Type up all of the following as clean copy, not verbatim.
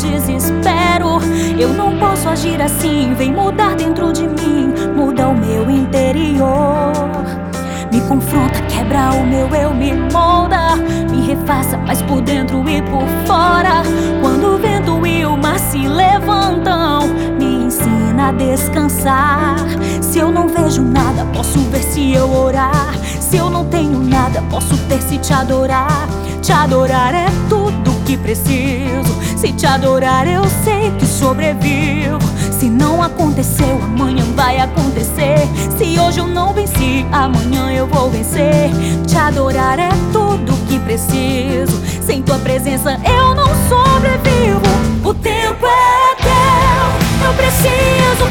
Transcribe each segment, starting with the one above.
desespero. Eu não posso agir assim, vem mudar dentro de mim, muda o meu interior. Me confronta, quebra o meu eu, me molda, me refaça, mas por dentro e por fora. Quando o vento e o mar se levantam, me ensina a descansar. Se eu não vejo nada, posso ver se eu orar. Se eu não tenho nada, posso ter se te adorar. Te adorar é tudo que preciso. Se te adorar eu sei que sobrevivo. Se não aconteceu, amanhã vai acontecer. Se hoje eu não venci, amanhã eu vou vencer. Te adorar é tudo que preciso. Sem tua presença eu não sobrevivo. O tempo é teu, eu preciso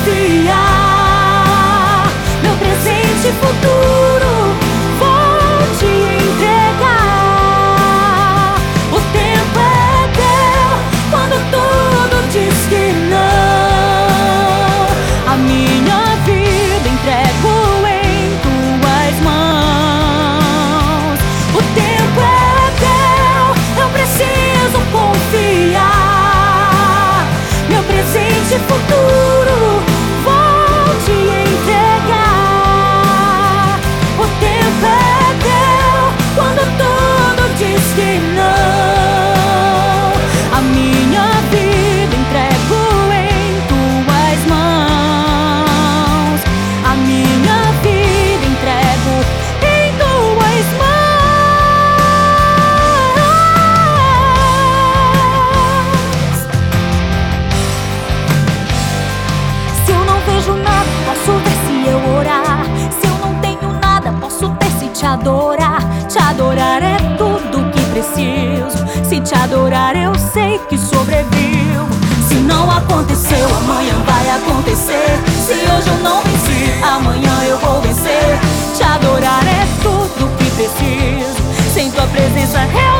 confiar. Meu presente e futuro vou te entregar. O tempo é teu, quando tudo diz que não, a minha vida entrego em tuas mãos. O tempo é teu, eu preciso confiar. Meu presente e futuro vou te entregar. O tempo é teu, quando tudo diz que não, a minha vida entrego em tuas mãos. A minha vida entrego em tuas mãos. Se eu não vejo nada, posso ver se eu orar. Se eu não tenho nada, posso ter se te adorar. Te adorar é tudo que preciso. Se te adorar eu sei que sobrevivo. Se não aconteceu, amanhã vai acontecer. Se hoje eu não venci, amanhã eu vou vencer. Te adorar é tudo que preciso. Sem tua presença eu